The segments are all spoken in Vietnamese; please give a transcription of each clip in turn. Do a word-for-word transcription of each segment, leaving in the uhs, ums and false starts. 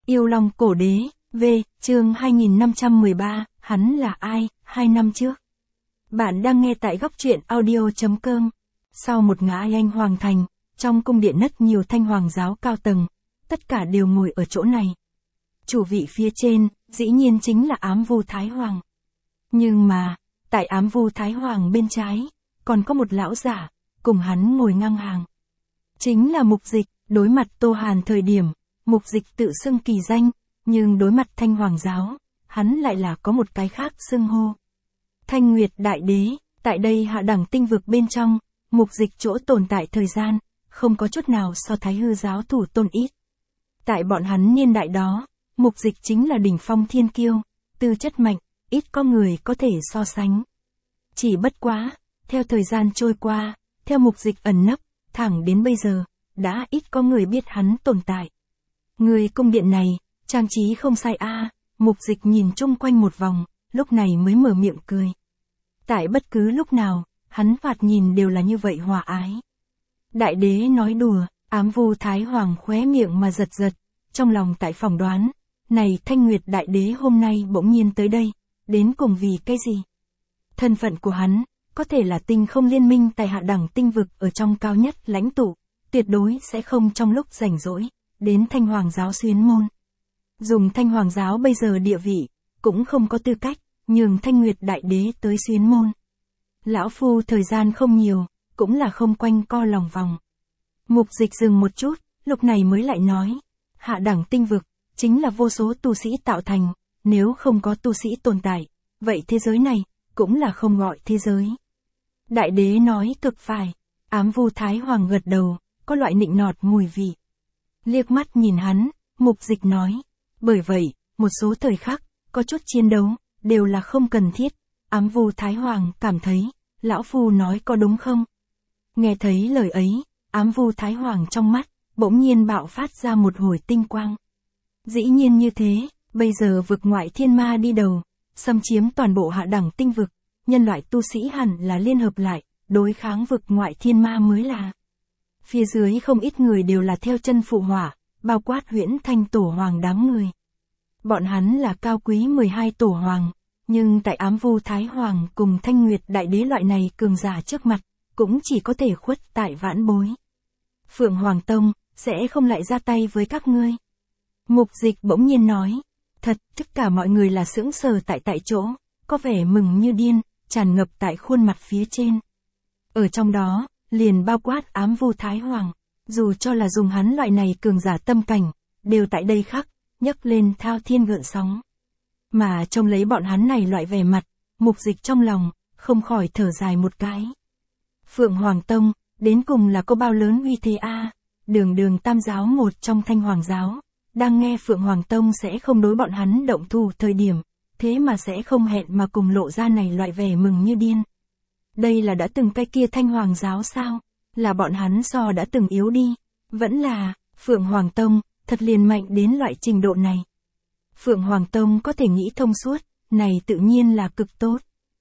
Yêu Long Cổ Đế, V, chương hai nghìn năm trăm mười ba, hắn là ai, hai năm trước. Bạn đang nghe tại góc truyện audio.com. Sau một ngã anh hoàng thành, trong cung điện rất nhiều thanh hoàng giáo cao tầng, tất cả đều ngồi ở chỗ này. Chủ vị phía trên, dĩ nhiên chính là Ám Vu Thái Hoàng. Nhưng mà, tại Ám Vu Thái Hoàng bên trái, còn có một lão giả, cùng hắn ngồi ngang hàng. Chính là Mục Dịch. Đối mặt Tô Hàn thời điểm, Mục Dịch tự xưng kỳ danh, nhưng đối mặt Thanh Hoàng giáo, hắn lại là có một cái khác xưng hô. Thanh Nguyệt Đại Đế, tại đây hạ đẳng tinh vực bên trong, Mục Dịch chỗ tồn tại thời gian, không có chút nào so Thái Hư giáo thủ tôn ít. Tại bọn hắn niên đại đó, Mục Dịch chính là đỉnh phong thiên kiêu, tư chất mạnh, ít có người có thể so sánh. Chỉ bất quá, theo thời gian trôi qua, theo Mục Dịch ẩn nấp, thẳng đến bây giờ, đã ít có người biết hắn tồn tại. Người cung điện này, trang trí không sai a. À, Mục Dịch nhìn chung quanh một vòng, lúc này mới mở miệng cười. Tại bất cứ lúc nào, hắn thoạt nhìn đều là như vậy hòa ái. Đại đế nói đùa, Ám Vu Thái Hoàng khóe miệng mà giật giật, trong lòng tại phỏng đoán, này Thanh Nguyệt Đại Đế hôm nay bỗng nhiên tới đây, đến cùng vì cái gì? Thân phận của hắn, có thể là tinh không liên minh tại hạ đẳng tinh vực ở trong cao nhất lãnh tụ, tuyệt đối sẽ không trong lúc rảnh rỗi, đến Thanh Hoàng giáo xuyến môn. Dùng Thanh Hoàng giáo bây giờ địa vị, cũng không có tư cách, nhường Thanh Nguyệt Đại Đế tới xuyến môn. Lão Phu thời gian không nhiều, cũng là không quanh co lòng vòng. Mục Dịch dừng một chút, lúc này mới lại nói, hạ đẳng tinh vực, chính là vô số tu sĩ tạo thành, nếu không có tu sĩ tồn tại, vậy thế giới này, cũng là không gọi thế giới. Đại đế nói cực phải, Ám Vu Thái Hoàng gật đầu, có loại nịnh nọt mùi vị. Liếc mắt nhìn hắn, Mục Dịch nói, bởi vậy, một số thời khắc, có chút chiến đấu, đều là không cần thiết. Ám Vu Thái Hoàng cảm thấy, lão Phu nói có đúng không? Nghe thấy lời ấy, Ám Vu Thái Hoàng trong mắt, bỗng nhiên bạo phát ra một hồi tinh quang. Dĩ nhiên như thế, bây giờ vực ngoại thiên ma đi đầu, xâm chiếm toàn bộ hạ đẳng tinh vực, nhân loại tu sĩ hẳn là liên hợp lại, đối kháng vực ngoại thiên ma mới là. Phía dưới không ít người đều là theo chân phụ hỏa, bao quát Huyễn Thanh Tổ Hoàng đám người. Bọn hắn là cao quý mười hai Tổ Hoàng, nhưng tại Ám Vu Thái Hoàng cùng Thanh Nguyệt Đại Đế loại này cường giả trước mặt, cũng chỉ có thể khuất tại vãn bối. Phượng Hoàng Tông, sẽ không lại ra tay với các ngươi. Mục Dịch bỗng nhiên nói, thật, tất cả mọi người là sững sờ tại tại chỗ, có vẻ mừng như điên, tràn ngập tại khuôn mặt phía trên. Ở trong đó, liền bao quát Ám Vu Thái Hoàng, dù cho là dùng hắn loại này cường giả tâm cảnh, đều tại đây khắc, nhấc lên thao thiên gợn sóng. Mà trông lấy bọn hắn này loại vẻ mặt, Mục Dịch trong lòng, không khỏi thở dài một cái. Phượng Hoàng Tông, đến cùng là có bao lớn uy thế a? À? Đường đường tam giáo một trong Thanh Hoàng giáo, đang nghe Phượng Hoàng Tông sẽ không đối bọn hắn động thủ thời điểm, thế mà sẽ không hẹn mà cùng lộ ra này loại vẻ mừng như điên. Đây là đã từng cái kia Thanh Hoàng giáo sao? Là bọn hắn so đã từng yếu đi? Vẫn là, Phượng Hoàng Tông, thật liền mạnh đến loại trình độ này. Phượng Hoàng Tông có thể nghĩ thông suốt, này tự nhiên là cực tốt.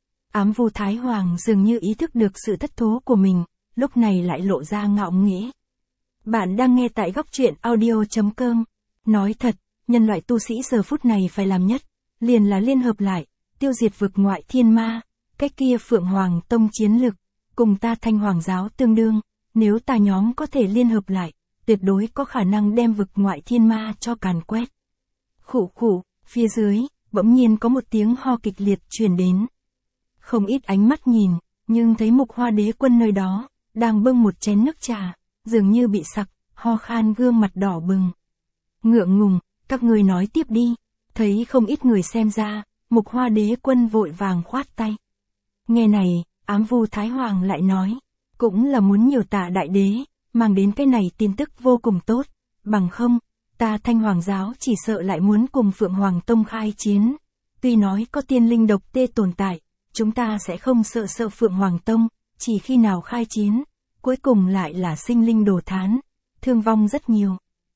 Ám Vu Thái Hoàng dường như ý thức được sự thất thố của mình, lúc này lại lộ ra ngạo nghễ. Bạn đang nghe tại góc truyện audio.com. Nói thật, nhân loại tu sĩ giờ phút này phải làm nhất, liền là liên hợp lại, tiêu diệt vực ngoại thiên ma. Cái kia Phượng Hoàng Tông chiến lực, cùng ta Thanh Hoàng giáo tương đương, nếu ta nhóm có thể liên hợp lại, tuyệt đối có khả năng đem vực ngoại thiên ma cho càn quét. Khụ khụ, phía dưới, bỗng nhiên có một tiếng ho kịch liệt truyền đến. Không ít ánh mắt nhìn, nhưng thấy Mục Hoa Đế Quân nơi đó, đang bưng một chén nước trà, dường như bị sặc, ho khan gương mặt đỏ bừng. Ngượng ngùng, các người nói tiếp đi. Thấy không ít người xem ra, Mục Hoa Đế Quân vội vàng khoát tay. Nghe này, Ám Vu Thái Hoàng lại nói, cũng là muốn nhiều tạ đại đế, mang đến cái này tin tức vô cùng tốt, bằng không, ta Thanh Hoàng giáo chỉ sợ lại muốn cùng Phượng Hoàng Tông khai chiến. Tuy nói có tiên linh độc tê tồn tại, chúng ta sẽ không sợ sợ Phượng Hoàng Tông, chỉ khi nào khai chiến, cuối cùng lại là sinh linh đồ thán, thương vong rất nhiều.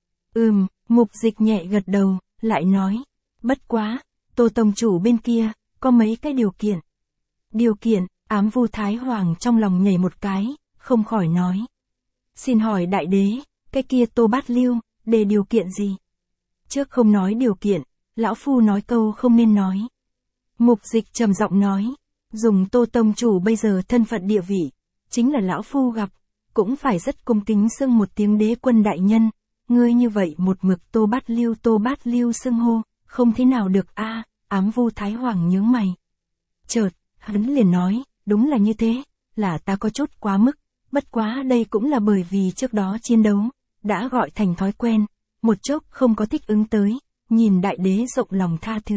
Ừm, Mục Dịch nhẹ gật đầu, lại nói, bất quá, Tô Tông chủ bên kia, có mấy cái điều kiện. Điều kiện, Ám Vu Thái Hoàng trong lòng nhảy một cái, không khỏi nói. Xin hỏi đại đế, cái kia Tô Bát Lưu, đề điều kiện gì? trước không nói điều kiện, lão phu nói câu không nên nói. Mục Dịch trầm giọng nói, dùng Tô tông chủ bây giờ thân phận địa vị, chính là lão phu gặp, cũng phải rất cung kính xưng một tiếng đế quân đại nhân, ngươi như vậy một mực Tô Bát Lưu Tô Bát Lưu xưng hô, không thế nào được a. Ám Vu Thái Hoàng nhướng mày. Chợt, hắn liền nói, đúng là như thế, là ta có chút quá mức, bất quá đây cũng là bởi vì trước đó chiến đấu, đã gọi thành thói quen, một chốc không có thích ứng tới, nhìn đại đế rộng lòng tha thứ.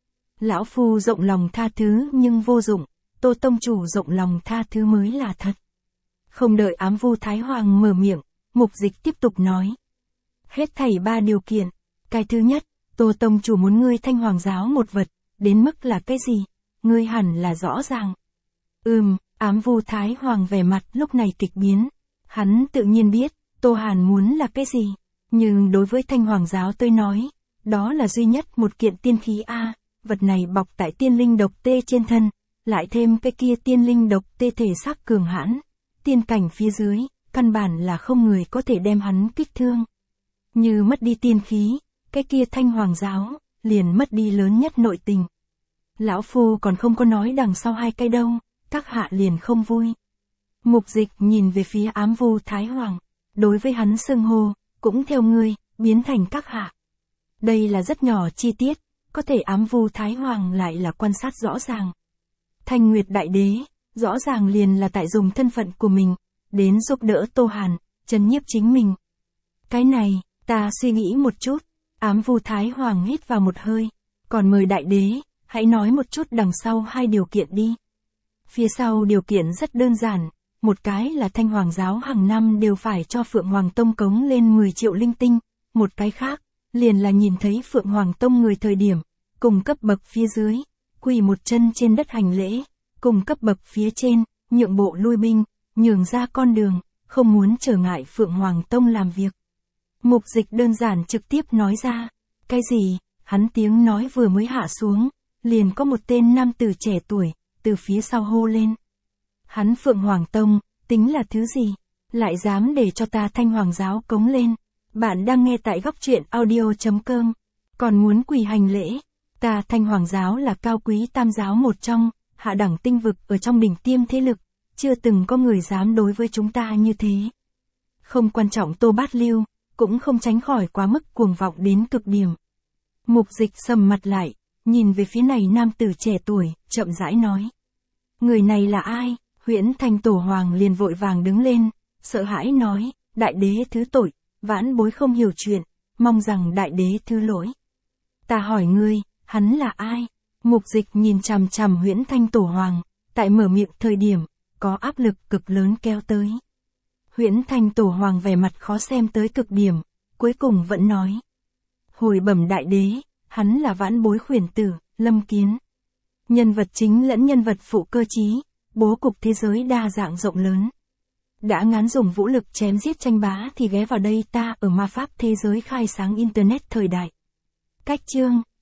Lão phu rộng lòng tha thứ nhưng vô dụng, Tô tông chủ rộng lòng tha thứ mới là thật. Không đợi Ám Vu Thái Hoàng mở miệng, Mục Dịch tiếp tục nói. Hết thảy ba điều kiện, cái thứ nhất, Tô tông chủ muốn ngươi Thanh Hoàng giáo một vật, đến mức là cái gì, ngươi hẳn là rõ ràng. Ừm, Ám Vu Thái Hoàng vẻ mặt lúc này kịch biến, hắn tự nhiên biết, Tô Hàn muốn là cái gì, nhưng đối với Thanh Hoàng giáo tôi nói, đó là duy nhất một kiện tiên khí a, vật này bọc tại tiên linh độc tê trên thân, lại thêm cái kia tiên linh độc tê thể xác cường hãn, tiên cảnh phía dưới, căn bản là không người có thể đem hắn kích thương. Như mất đi tiên khí, cái kia Thanh Hoàng giáo, liền mất đi lớn nhất nội tình. Lão phu còn không có nói đằng sau hai cái đâu, các hạ liền không vui. Mục Dịch nhìn về phía Ám Vu Thái Hoàng, đối với hắn xưng hô, cũng theo ngươi, biến thành các hạ. Đây là rất nhỏ chi tiết, có thể Ám Vu Thái Hoàng lại là quan sát rõ ràng. Thanh Nguyệt Đại Đế, rõ ràng liền là tại dùng thân phận của mình, đến giúp đỡ Tô Hàn, trấn nhiếp chính mình. Cái này, ta suy nghĩ một chút, Ám Vu Thái Hoàng hít vào một hơi, còn mời Đại Đế, hãy nói một chút đằng sau hai điều kiện đi. Phía sau điều kiện rất đơn giản, một cái là Thanh Hoàng giáo hàng năm đều phải cho Phượng Hoàng Tông cống lên mười triệu linh tinh, một cái khác, liền là nhìn thấy Phượng Hoàng Tông người thời điểm, cùng cấp bậc phía dưới, quỳ một chân trên đất hành lễ, cùng cấp bậc phía trên, nhượng bộ lui binh, nhường ra con đường, không muốn trở ngại Phượng Hoàng Tông làm việc. Mục Dịch đơn giản trực tiếp nói ra, cái gì, hắn tiếng nói vừa mới hạ xuống, liền có một tên nam tử trẻ tuổi, từ phía sau hô lên. Hắn Phượng Hoàng Tông, tính là thứ gì, lại dám để cho ta Thanh Hoàng giáo cống lên. Bạn đang nghe tại góc truyện audio chấm com, còn muốn quỳ hành lễ, ta Thanh Hoàng giáo là cao quý tam giáo một trong, hạ đẳng tinh vực ở trong đỉnh tiêm thế lực, chưa từng có người dám đối với chúng ta như thế. Không quan trọng Tô Bát Lưu, cũng không tránh khỏi quá mức cuồng vọng đến cực điểm. Mục Dịch sầm mặt lại, nhìn về phía này nam tử trẻ tuổi, chậm rãi nói. Người này là ai? Huyễn Thanh Tổ Hoàng liền vội vàng đứng lên, sợ hãi nói, Đại Đế thứ tội, vãn bối không hiểu chuyện, mong rằng Đại Đế thứ lỗi. Ta hỏi ngươi, hắn là ai? Mục Dịch nhìn chằm chằm Huyễn Thanh Tổ Hoàng, tại mở miệng thời điểm, có áp lực cực lớn kéo tới. Huyễn Thanh Tổ Hoàng vẻ mặt khó xem tới cực điểm, cuối cùng vẫn nói. Hồi bẩm Đại Đế, hắn là vãn bối khuyển tử, Lâm Kiến. Nhân vật chính lẫn nhân vật phụ cơ trí, bố cục thế giới đa dạng rộng lớn. Đã ngán dùng vũ lực chém giết tranh bá thì ghé vào đây ta ở ma pháp thế giới khai sáng Internet thời đại. Cách chương,